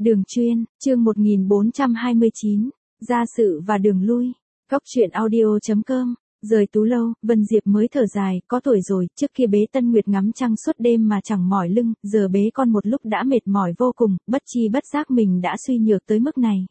Đường chuyên, chương 1429, gia sự và đường lui. Góc truyện audio.com. Rời Tú lâu, Vân Diệp mới thở dài, có tuổi rồi, trước kia bế Tân Nguyệt ngắm trăng suốt đêm mà chẳng mỏi lưng, giờ bế con một lúc đã mệt mỏi vô cùng, bất chi bất giác mình đã suy nhược tới mức này.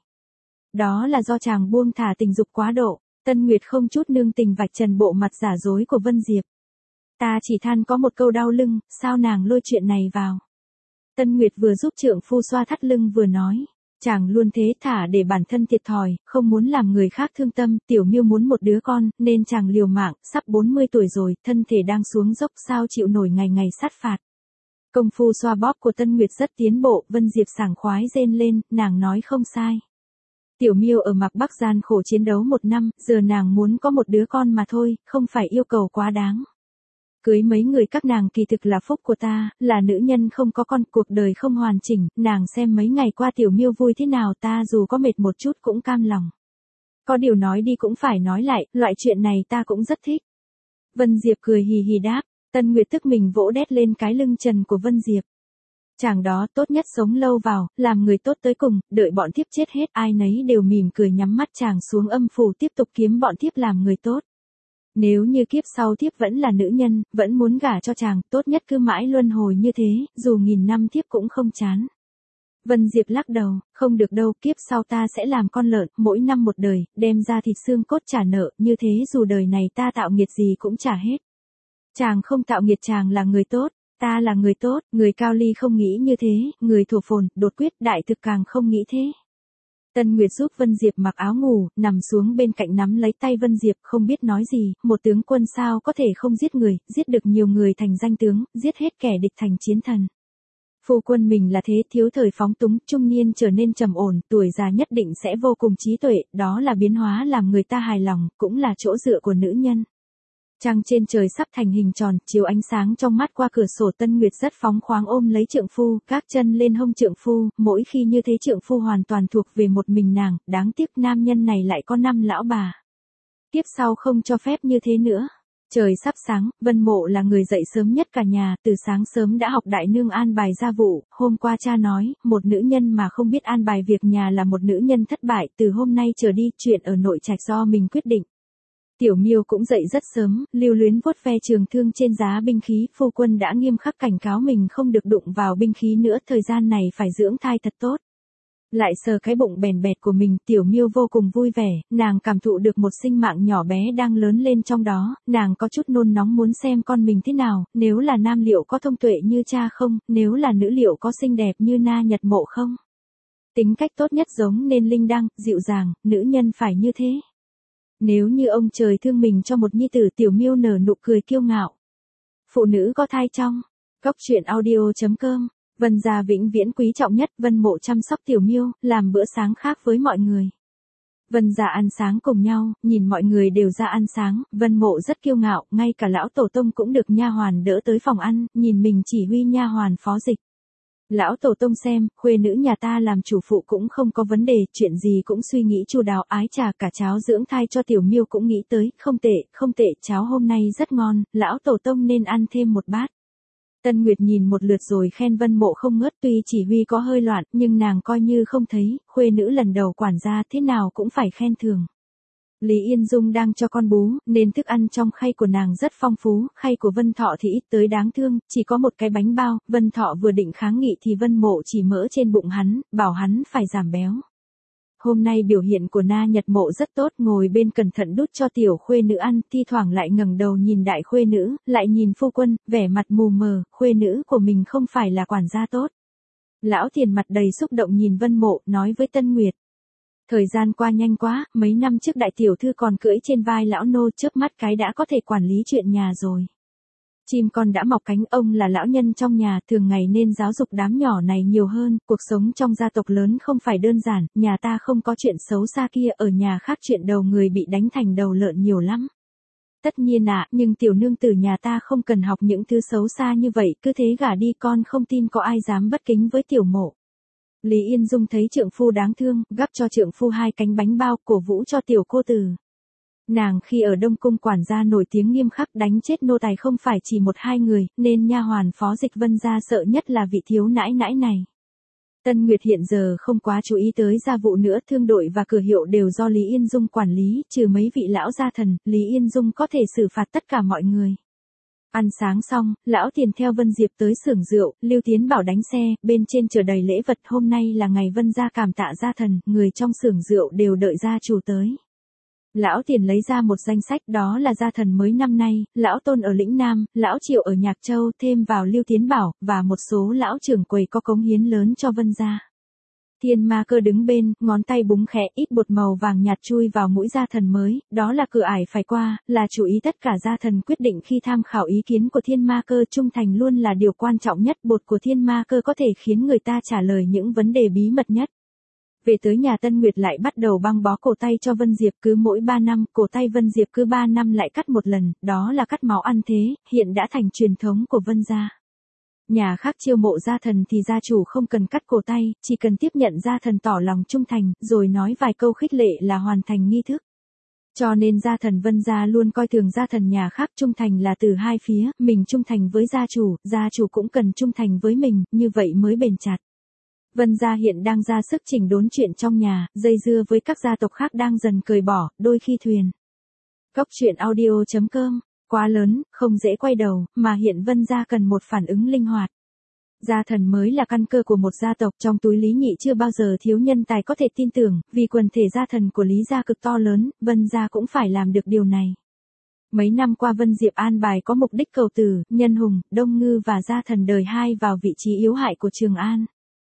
Đó là do chàng buông thả tình dục quá độ. Tân Nguyệt không chút nương tình vạch trần bộ mặt giả dối của Vân Diệp. Ta chỉ than có một câu đau lưng, sao nàng lôi chuyện này vào. Tân Nguyệt vừa giúp trượng phu xoa thắt lưng vừa nói. Chàng luôn thế thả để bản thân thiệt thòi, không muốn làm người khác thương tâm, Tiểu Miêu muốn một đứa con, nên chàng liều mạng, sắp 40 tuổi rồi, thân thể đang xuống dốc sao chịu nổi ngày ngày sát phạt. Công phu xoa bóp của Tân Nguyệt rất tiến bộ, Vân Diệp sảng khoái rên lên, nàng nói không sai. Tiểu Miêu ở Mạc Bắc gian khổ chiến đấu 1 năm, giờ nàng muốn có một đứa con mà thôi, không phải yêu cầu quá đáng. Cưới mấy người các nàng kỳ thực là phúc của ta, là nữ nhân không có con, cuộc đời không hoàn chỉnh, nàng xem mấy ngày qua Tiểu Miêu vui thế nào, ta dù có mệt một chút cũng cam lòng. Có điều nói đi cũng phải nói lại, loại chuyện này ta cũng rất thích. Vân Diệp cười hì hì đáp, Tân Nguyệt tức mình vỗ đét lên cái lưng trần của Vân Diệp. Chàng đó tốt nhất sống lâu vào, làm người tốt tới cùng, đợi bọn thiếp chết hết, ai nấy đều mỉm cười nhắm mắt chàng xuống âm phủ tiếp tục kiếm bọn thiếp làm người tốt. Nếu như kiếp sau thiếp vẫn là nữ nhân, vẫn muốn gả cho chàng, tốt nhất cứ mãi luân hồi như thế, dù 1000 năm thiếp cũng không chán. Vân Diệp lắc đầu, không được đâu, kiếp sau ta sẽ làm con lợn, mỗi năm một đời, đem ra thịt xương cốt trả nợ, như thế dù đời này ta tạo nghiệt gì cũng trả hết. Chàng không tạo nghiệt, chàng là người tốt, ta là người tốt, người Cao Ly không nghĩ như thế, người Thổ Phồn, Đột Quyết, Đại Thực càng không nghĩ thế. Tân Nguyệt giúp Vân Diệp mặc áo ngủ, nằm xuống bên cạnh nắm lấy tay Vân Diệp, không biết nói gì, một tướng quân sao có thể không giết người, giết được nhiều người thành danh tướng, giết hết kẻ địch thành chiến thần. Phu quân mình là thế, thiếu thời phóng túng, trung niên trở nên trầm ổn, tuổi già nhất định sẽ vô cùng trí tuệ, đó là biến hóa làm người ta hài lòng, cũng là chỗ dựa của nữ nhân. Trăng trên trời sắp thành hình tròn, chiếu ánh sáng trong mắt qua cửa sổ. Tân Nguyệt rất phóng khoáng ôm lấy trượng phu, gác chân lên hông trượng phu, mỗi khi như thế trượng phu hoàn toàn thuộc về một mình nàng, đáng tiếc nam nhân này lại có 5 lão bà. Tiếp sau không cho phép như thế nữa. Trời sắp sáng, Vân Mộ là người dậy sớm nhất cả nhà, từ sáng sớm đã học đại nương an bài gia vụ, hôm qua cha nói, một nữ nhân mà không biết an bài việc nhà là một nữ nhân thất bại, từ hôm nay trở đi, chuyện ở nội trạch do mình quyết định. Tiểu Miêu cũng dậy rất sớm, lưu luyến vuốt ve trường thương trên giá binh khí, phu quân đã nghiêm khắc cảnh cáo mình không được đụng vào binh khí nữa, thời gian này phải dưỡng thai thật tốt. Lại sờ cái bụng bèn bẹt của mình, Tiểu Miêu vô cùng vui vẻ, nàng cảm thụ được một sinh mạng nhỏ bé đang lớn lên trong đó, nàng có chút nôn nóng muốn xem con mình thế nào, nếu là nam liệu có thông tuệ như cha không, nếu là nữ liệu có xinh đẹp như Na Nhật Mộ không. Tính cách tốt nhất giống nên linh đăng, dịu dàng, nữ nhân phải như thế. Nếu như ông trời thương mình cho một nhi tử, Tiểu Miêu nở nụ cười kiêu ngạo. Phụ nữ có thai trong. Góc truyện audio.com. Vân gia vĩnh viễn quý trọng nhất, Vân Mộ chăm sóc Tiểu Miêu, làm bữa sáng khác với mọi người. Vân gia ăn sáng cùng nhau, nhìn mọi người đều ra ăn sáng, Vân Mộ rất kiêu ngạo, ngay cả lão tổ tông cũng được nha hoàn đỡ tới phòng ăn, nhìn mình chỉ huy nha hoàn phó dịch. Lão tổ tông xem, khuê nữ nhà ta làm chủ phụ cũng không có vấn đề, chuyện gì cũng suy nghĩ chu đáo, ái chà, cả cháo dưỡng thai cho Tiểu Miêu cũng nghĩ tới, không tệ, cháo hôm nay rất ngon, lão tổ tông nên ăn thêm một bát. Tân Nguyệt nhìn một lượt rồi khen Vân Mộ không ngớt, tuy chỉ huy có hơi loạn, nhưng nàng coi như không thấy, khuê nữ lần đầu quản gia thế nào cũng phải khen thường. Lý Yên Dung đang cho con bú, nên thức ăn trong khay của nàng rất phong phú, khay của Vân Thọ thì ít tới đáng thương, chỉ có một cái bánh bao, Vân Thọ vừa định kháng nghị thì Vân Mộ chỉ mỡ trên bụng hắn, bảo hắn phải giảm béo. Hôm nay biểu hiện của Na Nhật Mộ rất tốt, ngồi bên cẩn thận đút cho tiểu khuê nữ ăn, thi thoảng lại ngẩng đầu nhìn đại khuê nữ, lại nhìn phu quân, vẻ mặt mù mờ, khuê nữ của mình không phải là quản gia tốt. Lão Tiền mặt đầy xúc động nhìn Vân Mộ, nói với Tân Nguyệt. Thời gian qua nhanh quá, mấy năm trước đại tiểu thư còn cưỡi trên vai lão nô, chớp mắt cái đã có thể quản lý chuyện nhà rồi. Chim con đã mọc cánh, ông là lão nhân trong nhà, thường ngày nên giáo dục đám nhỏ này nhiều hơn, cuộc sống trong gia tộc lớn không phải đơn giản, nhà ta không có chuyện xấu xa kia, ở nhà khác chuyện đầu người bị đánh thành đầu lợn nhiều lắm. Tất nhiên ạ, nhưng tiểu nương tử nhà ta không cần học những thứ xấu xa như vậy, cứ thế gả đi, con không tin có ai dám bất kính với Tiểu Mộ. Lý Yên Dung thấy trượng phu đáng thương, gắp cho trượng phu 2 cánh bánh bao, cổ vũ cho tiểu cô tử. Nàng khi ở Đông Cung quản gia nổi tiếng nghiêm khắc, đánh chết nô tài không phải chỉ 1-2 người, nên nha hoàn phó dịch Vân gia sợ nhất là vị thiếu nãi nãi này. Tân Nguyệt hiện giờ không quá chú ý tới gia vụ nữa, thương đội và cửa hiệu đều do Lý Yên Dung quản lý, trừ mấy vị lão gia thần, Lý Yên Dung có thể xử phạt tất cả mọi người. Ăn sáng xong, lão Tiền theo Vân Diệp tới xưởng rượu, Lưu Tiến Bảo đánh xe, bên trên chở đầy lễ vật, hôm nay là ngày Vân gia cảm tạ gia thần, người trong xưởng rượu đều đợi gia chủ tới. Lão Tiền lấy ra một danh sách, đó là gia thần mới năm nay, lão Tôn ở Lĩnh Nam, lão Triệu ở Nhạc Châu, thêm vào Lưu Tiến Bảo, và một số lão trưởng quầy có cống hiến lớn cho Vân gia. Thiên Ma Cơ đứng bên, ngón tay búng khẽ, ít bột màu vàng nhạt chui vào mũi gia thần mới, đó là cửa ải phải qua, là chú ý tất cả gia thần quyết định khi tham khảo ý kiến của Thiên Ma Cơ, trung thành luôn là điều quan trọng nhất, bột của Thiên Ma Cơ có thể khiến người ta trả lời những vấn đề bí mật nhất. Về tới nhà Tân Nguyệt lại bắt đầu băng bó cổ tay cho Vân Diệp, cứ mỗi 3 năm, cổ tay Vân Diệp cứ 3 năm lại cắt một lần, đó là cắt máu ăn thế, hiện đã thành truyền thống của Vân gia. Nhà khác chiêu mộ gia thần thì gia chủ không cần cắt cổ tay, chỉ cần tiếp nhận gia thần tỏ lòng trung thành, rồi nói vài câu khích lệ là hoàn thành nghi thức. Cho nên gia thần Vân gia luôn coi thường gia thần nhà khác, trung thành là từ hai phía, mình trung thành với gia chủ cũng cần trung thành với mình, như vậy mới bền chặt. Vân gia hiện đang ra sức chỉnh đốn chuyện trong nhà, dây dưa với các gia tộc khác đang dần cởi bỏ, đôi khi thuyền. Cốc truyện audio.com, quá lớn, không dễ quay đầu, mà hiện Vân gia cần một phản ứng linh hoạt. Gia thần mới là căn cơ của một gia tộc, trong túi Lý Nhị chưa bao giờ thiếu nhân tài có thể tin tưởng, vì quần thể gia thần của Lý gia cực to lớn, Vân gia cũng phải làm được điều này. Mấy năm qua Vân Diệp an bài có mục đích cầu tử, Nhân Hùng, Đông Ngư và gia thần đời 2 vào vị trí yếu hại của Trường An.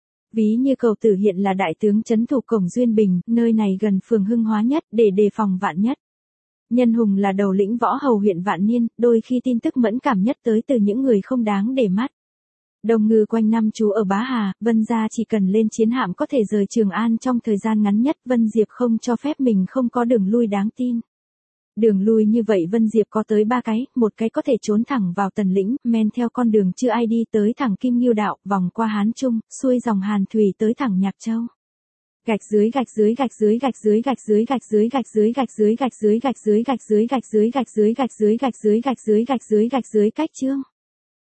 Ví như cầu tử hiện là đại tướng trấn thủ cổng Duyên Bình, nơi này gần phường Hưng Hóa nhất, để đề phòng vạn nhất. Nhân Hùng là đầu lĩnh võ hầu huyện Vạn Niên, đôi khi tin tức mẫn cảm nhất tới từ những người không đáng để mắt. Đông Ngư quanh năm trú ở Bá Hà, Vân gia chỉ cần lên chiến hạm có thể rời Trường An trong thời gian ngắn nhất, Vân Diệp không cho phép mình không có đường lui đáng tin. Đường lui như vậy Vân Diệp có tới 3 cái, một cái có thể trốn thẳng vào Tần Lĩnh, men theo con đường chưa ai đi tới thẳng Kim Ngưu Đạo, vòng qua Hán Trung, xuôi dòng Hàn Thủy tới thẳng Nhạc Châu. Gạch dưới gạch dưới gạch dưới gạch dưới gạch dưới gạch dưới gạch dưới gạch dưới gạch dưới gạch dưới gạch dưới gạch dưới gạch dưới gạch dưới gạch dưới gạch dưới gạch dưới gạch dưới cách chương.